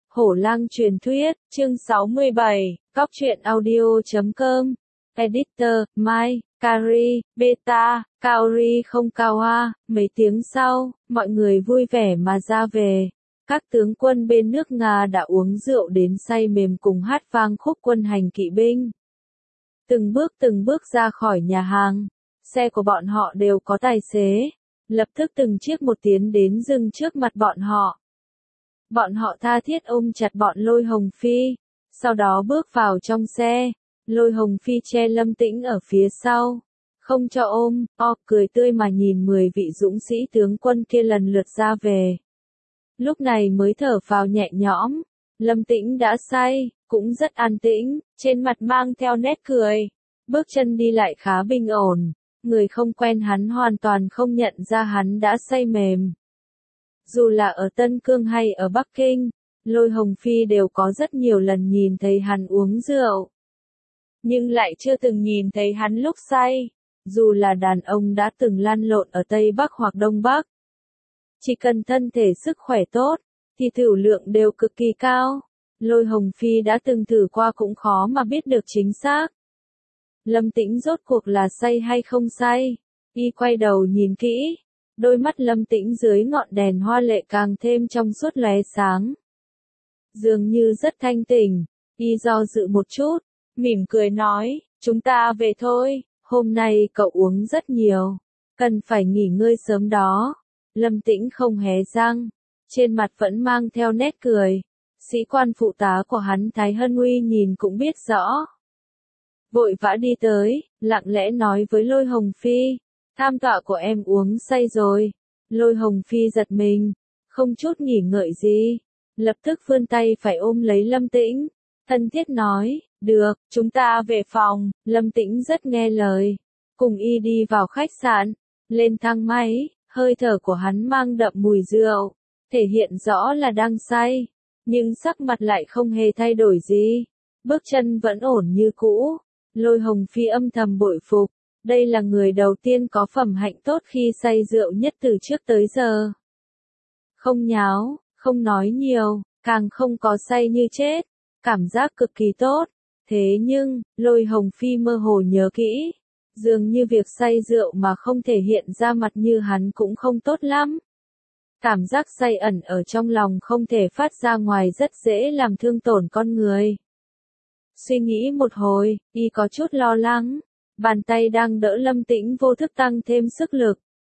Hổ lang truyền thuyết, chương 67, Cóc truyện audio.com, Editor, Mai, Kari, Beta, Kaori không cao hoa. Mấy tiếng sau, mọi người vui vẻ mà ra về. Các tướng quân bên nước Nga đã uống rượu đến say mềm cùng hát vang khúc quân hành kỵ binh. Từng bước ra khỏi nhà hàng, xe của bọn họ đều có tài xế. Lập tức từng chiếc một tiến đến dừng trước mặt bọn họ. Bọn họ tha thiết ôm chặt bọn Lôi Hồng Phi, sau đó bước vào trong xe. Lôi Hồng Phi che Lâm Tĩnh ở phía sau, không cho ôm, cười tươi mà nhìn 10 vị dũng sĩ tướng quân kia lần lượt ra về. Lúc này mới thở phào nhẹ nhõm, Lâm Tĩnh đã say, cũng rất an tĩnh, trên mặt mang theo nét cười, bước chân đi lại khá bình ổn, người không quen hắn hoàn toàn không nhận ra hắn đã say mềm. Dù là ở Tân Cương hay ở Bắc Kinh, Lôi Hồng Phi đều có rất nhiều lần nhìn thấy hắn uống rượu. Nhưng lại chưa từng nhìn thấy hắn lúc say, dù là đàn ông đã từng lăn lộn ở Tây Bắc hoặc Đông Bắc. Chỉ cần thân thể sức khỏe tốt, thì tửu lượng đều cực kỳ cao. Lôi Hồng Phi đã từng thử qua cũng khó mà biết được chính xác. Lâm Tĩnh rốt cuộc là say hay không say? Y quay đầu nhìn kỹ. Đôi mắt Lâm Tĩnh dưới ngọn đèn hoa lệ càng thêm trong suốt lóe sáng. Dường như rất thanh tỉnh, y do dự một chút, mỉm cười nói, chúng ta về thôi, hôm nay cậu uống rất nhiều, cần phải nghỉ ngơi sớm đó. Lâm Tĩnh không hé răng, trên mặt vẫn mang theo nét cười, sĩ quan phụ tá của hắn Thái Hân Uy nhìn cũng biết rõ. Vội vã đi tới, lặng lẽ nói với Lôi Hồng Phi. Tham tọa của em uống say rồi. Lôi Hồng Phi giật mình, không chút nghỉ ngợi gì, lập tức vươn tay phải ôm lấy Lâm Tĩnh, thân thiết nói, được, chúng ta về phòng. Lâm Tĩnh rất nghe lời, cùng y đi vào khách sạn, lên thang máy, hơi thở của hắn mang đậm mùi rượu, thể hiện rõ là đang say, nhưng sắc mặt lại không hề thay đổi gì, bước chân vẫn ổn như cũ. Lôi Hồng Phi âm thầm bội phục. Đây là người đầu tiên có phẩm hạnh tốt khi say rượu nhất từ trước tới giờ. Không nháo, không nói nhiều, càng không có say như chết, cảm giác cực kỳ tốt. Thế nhưng, Lôi Hồng Phi mơ hồ nhớ kỹ, dường như việc say rượu mà không thể hiện ra mặt như hắn cũng không tốt lắm. Cảm giác say ẩn ở trong lòng không thể phát ra ngoài rất dễ làm thương tổn con người. Suy nghĩ một hồi, y có chút lo lắng. Bàn tay đang đỡ Lâm Tĩnh vô thức tăng thêm sức lực.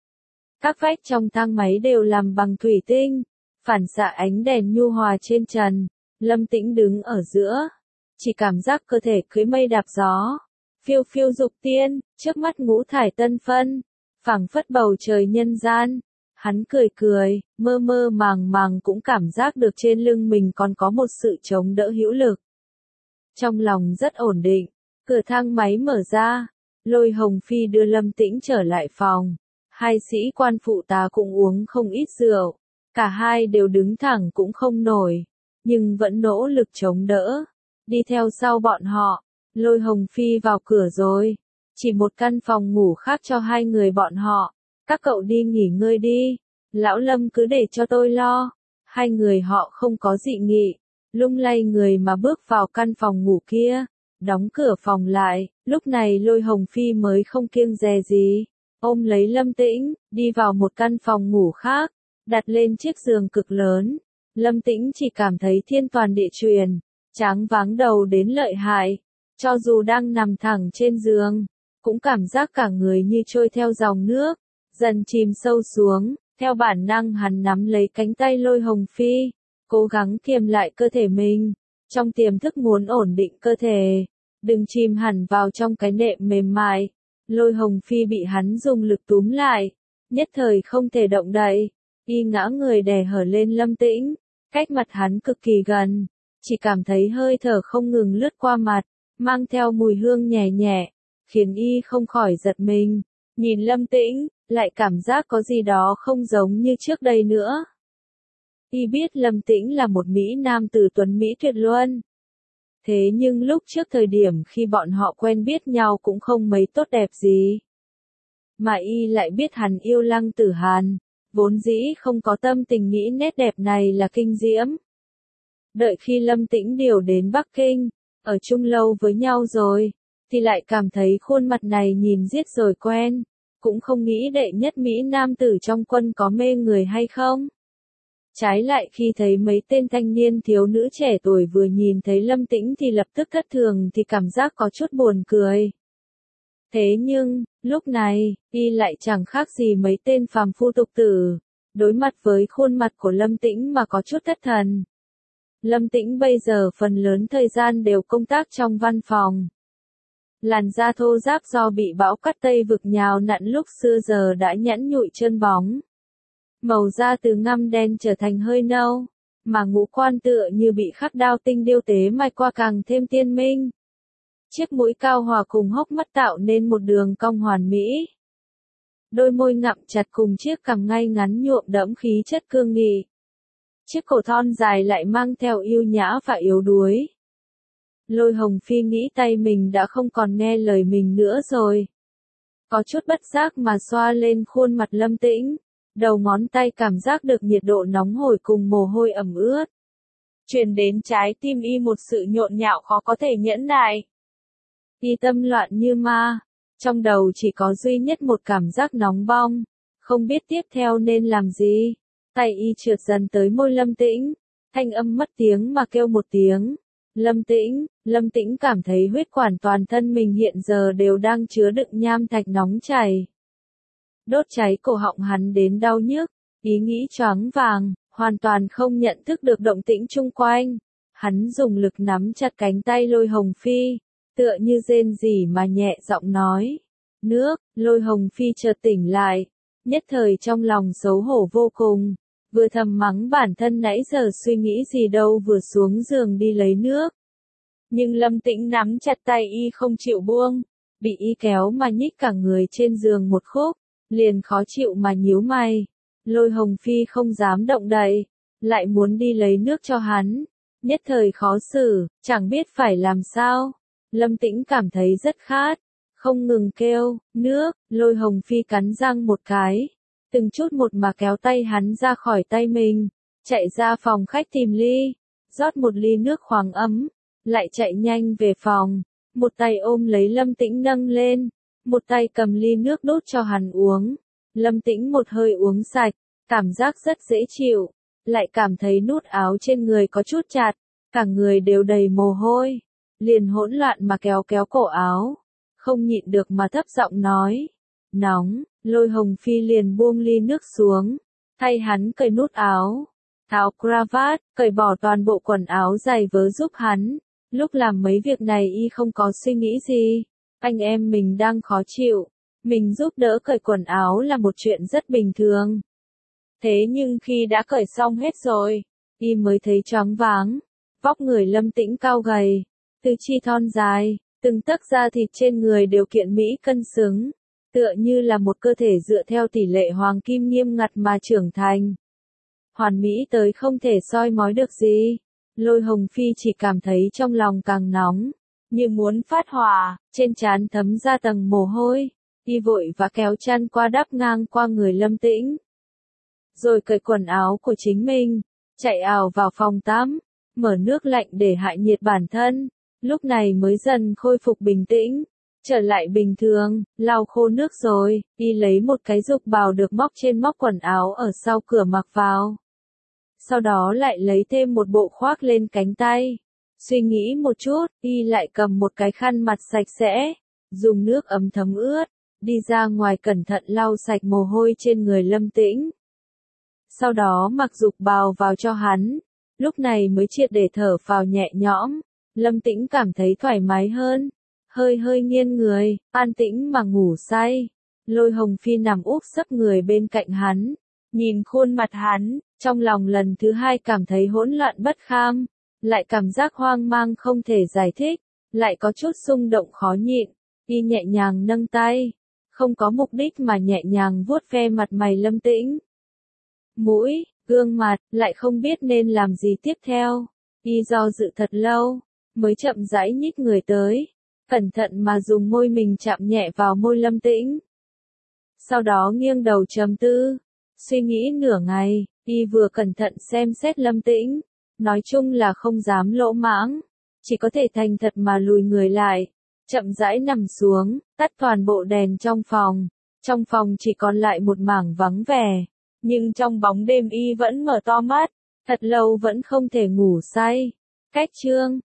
Các vách trong thang máy đều làm bằng thủy tinh, phản xạ ánh đèn nhu hòa trên trần. Lâm Tĩnh đứng ở giữa, chỉ cảm giác cơ thể cưỡi mây đạp gió, phiêu phiêu dục tiên, trước mắt ngũ thải tân phân, phảng phất bầu trời nhân gian. Hắn cười cười, mơ mơ màng màng cũng cảm giác được trên lưng mình còn có một sự chống đỡ hữu lực. Trong lòng rất ổn định, cửa thang máy mở ra. Lôi Hồng Phi đưa Lâm Tĩnh trở lại phòng. Hai sĩ quan phụ tá cũng uống không ít rượu. Cả hai đều đứng thẳng cũng không nổi, nhưng vẫn nỗ lực chống đỡ. Đi theo sau bọn họ, Lôi Hồng Phi vào cửa rồi. Chỉ một căn phòng ngủ khác cho hai người bọn họ. Các cậu đi nghỉ ngơi đi. Lão Lâm cứ để cho tôi lo. Hai người họ không có dị nghị. Lung lay người mà bước vào căn phòng ngủ kia. Đóng cửa phòng lại, lúc này Lôi Hồng Phi mới không kiêng dè gì, ôm lấy Lâm Tĩnh, đi vào một căn phòng ngủ khác, đặt lên chiếc giường cực lớn. Lâm Tĩnh chỉ cảm thấy thiên toàn địa chuyển, choáng váng đầu đến lợi hại, cho dù đang nằm thẳng trên giường, cũng cảm giác cả người như trôi theo dòng nước, dần chìm sâu xuống. Theo bản năng hắn nắm lấy cánh tay Lôi Hồng Phi, cố gắng kiềm lại cơ thể mình. Trong tiềm thức muốn ổn định cơ thể, đừng chìm hẳn vào trong cái nệm mềm mại. Lôi Hồng Phi bị hắn dùng lực túm lại, nhất thời không thể động đậy, y ngã người đè hở lên Lâm Tĩnh, cách mặt hắn cực kỳ gần, chỉ cảm thấy hơi thở không ngừng lướt qua mặt, mang theo mùi hương nhẹ nhẹ, khiến y không khỏi giật mình, nhìn Lâm Tĩnh, lại cảm giác có gì đó không giống như trước đây nữa. Y biết Lâm Tĩnh là một Mỹ nam tử tuấn Mỹ tuyệt luân. Thế nhưng lúc trước thời điểm khi bọn họ quen biết nhau cũng không mấy tốt đẹp gì. Mà y lại biết hắn yêu Lăng Tử Hàn, vốn dĩ không có tâm tình nghĩ nét đẹp này là kinh diễm. Đợi khi Lâm Tĩnh điều đến Bắc Kinh, ở chung lâu với nhau rồi, thì lại cảm thấy khuôn mặt này nhìn giết rồi quen, cũng không nghĩ đệ nhất Mỹ nam tử trong quân có mê người hay không. Trái lại khi thấy mấy tên thanh niên thiếu nữ trẻ tuổi vừa nhìn thấy Lâm Tĩnh thì lập tức thất thường thì cảm giác có chút buồn cười. Thế nhưng, lúc này, y lại chẳng khác gì mấy tên phàm phu tục tử, đối mặt với khuôn mặt của Lâm Tĩnh mà có chút thất thần. Lâm Tĩnh bây giờ phần lớn thời gian đều công tác trong văn phòng. Làn da thô ráp do bị bão cát Tây vực nhào nặn lúc xưa giờ đã nhẵn nhụi trơn bóng. Màu da từ ngăm đen trở thành hơi nâu, mà ngũ quan tựa như bị khắc đao tinh điêu tế mài qua càng thêm tiên minh. Chiếc mũi cao hòa cùng hốc mắt tạo nên một đường cong hoàn mỹ. Đôi môi ngậm chặt cùng chiếc cằm ngay ngắn nhuộm đẫm khí chất cương nghị. Chiếc cổ thon dài lại mang theo yêu nhã và yếu đuối. Lôi Hồng Phi nghĩ tay mình đã không còn nghe lời mình nữa rồi. Có chút bất giác mà xoa lên khuôn mặt Lâm Tĩnh, đầu ngón tay cảm giác được nhiệt độ nóng hổi cùng mồ hôi ẩm ướt. Truyền đến trái tim y một sự nhộn nhạo khó có thể nhẫn nại. Y tâm loạn như ma, trong đầu chỉ có duy nhất một cảm giác nóng bong, không biết tiếp theo nên làm gì. Tay y trượt dần tới môi Lâm Tĩnh, thanh âm mất tiếng mà kêu một tiếng. Lâm Tĩnh cảm thấy huyết quản toàn thân mình hiện giờ đều đang chứa đựng nham thạch nóng chảy. Đốt cháy cổ họng hắn đến đau nhức, ý nghĩ choáng vàng, hoàn toàn không nhận thức được động tĩnh chung quanh. Hắn dùng lực nắm chặt cánh tay Lôi Hồng Phi, tựa như rên rỉ mà nhẹ giọng nói. Nước, Lôi Hồng Phi chợt tỉnh lại, nhất thời trong lòng xấu hổ vô cùng, vừa thầm mắng bản thân nãy giờ suy nghĩ gì đâu vừa xuống giường đi lấy nước. Nhưng Lâm Tĩnh nắm chặt tay y không chịu buông, bị y kéo mà nhích cả người trên giường một khúc, liền khó chịu mà nhíu mày. Lôi Hồng Phi không dám động đậy, lại muốn đi lấy nước cho hắn, nhất thời khó xử, chẳng biết phải làm sao. Lâm Tĩnh cảm thấy rất khát, không ngừng kêu, nước, Lôi Hồng Phi cắn răng một cái, từng chút một mà kéo tay hắn ra khỏi tay mình, chạy ra phòng khách tìm ly, rót một ly nước khoáng ấm, lại chạy nhanh về phòng, một tay ôm lấy Lâm Tĩnh nâng lên, một tay cầm ly nước đút cho hắn uống. Lâm Tĩnh một hơi uống sạch, cảm giác rất dễ chịu, lại cảm thấy nút áo trên người có chút chặt, cả người đều đầy mồ hôi, liền hỗn loạn mà kéo kéo cổ áo, không nhịn được mà thấp giọng nói, nóng. Lôi Hồng Phi liền buông ly nước xuống, thay hắn cởi nút áo, tháo cravat, cởi bỏ toàn bộ quần áo giày vớ giúp hắn. Lúc làm mấy việc này y không có suy nghĩ gì, anh em mình đang khó chịu, mình giúp đỡ cởi quần áo là một chuyện rất bình thường. Thế nhưng khi đã cởi xong hết rồi, y mới thấy choáng váng, vóc người Lâm Tĩnh cao gầy, tứ chi thon dài, từng tấc da thịt trên người đều kiện mỹ cân xứng, tựa như là một cơ thể dựa theo tỷ lệ hoàng kim nghiêm ngặt mà trưởng thành. Hoàn mỹ tới không thể soi mói được gì. Lôi Hồng Phi chỉ cảm thấy trong lòng càng nóng, như muốn phát hỏa, trên trán thấm ra tầng mồ hôi, y vội và kéo chăn qua đắp ngang qua người Lâm Tĩnh. Rồi cởi quần áo của chính mình, chạy ào vào phòng tắm, mở nước lạnh để hạ nhiệt bản thân, lúc này mới dần khôi phục bình tĩnh, trở lại bình thường, lau khô nước rồi, y lấy một cái dục bào được móc trên móc quần áo ở sau cửa mặc vào. Sau đó lại lấy thêm một bộ khoác lên cánh tay. Suy nghĩ một chút, y lại cầm một cái khăn mặt sạch sẽ, dùng nước ấm thấm ướt, đi ra ngoài cẩn thận lau sạch mồ hôi trên người Lâm Tĩnh. Sau đó mặc dục bào vào cho hắn, lúc này mới triệt để thở phào nhẹ nhõm, Lâm Tĩnh cảm thấy thoải mái hơn, hơi nghiêng người, an tĩnh mà ngủ say. Lôi Hồng Phi nằm úp sấp người bên cạnh hắn, nhìn khuôn mặt hắn, trong lòng lần thứ hai cảm thấy hỗn loạn bất kham, lại cảm giác hoang mang không thể giải thích, lại có chút xung động khó nhịn, y nhẹ nhàng nâng tay, không có mục đích mà nhẹ nhàng vuốt ve mặt mày Lâm Tĩnh. Mũi, gương mặt, lại không biết nên làm gì tiếp theo, y do dự thật lâu, mới chậm rãi nhích người tới, cẩn thận mà dùng môi mình chạm nhẹ vào môi Lâm Tĩnh. Sau đó nghiêng đầu trầm tư, suy nghĩ nửa ngày, y vừa cẩn thận xem xét Lâm Tĩnh, Nói chung là không dám lỗ mãng, chỉ có thể thành thật mà lùi người lại, chậm rãi nằm xuống, tắt toàn bộ đèn trong phòng. Trong phòng chỉ còn lại một mảng vắng vẻ, nhưng trong bóng đêm y vẫn mở to mắt, thật lâu vẫn không thể ngủ say. Cách chương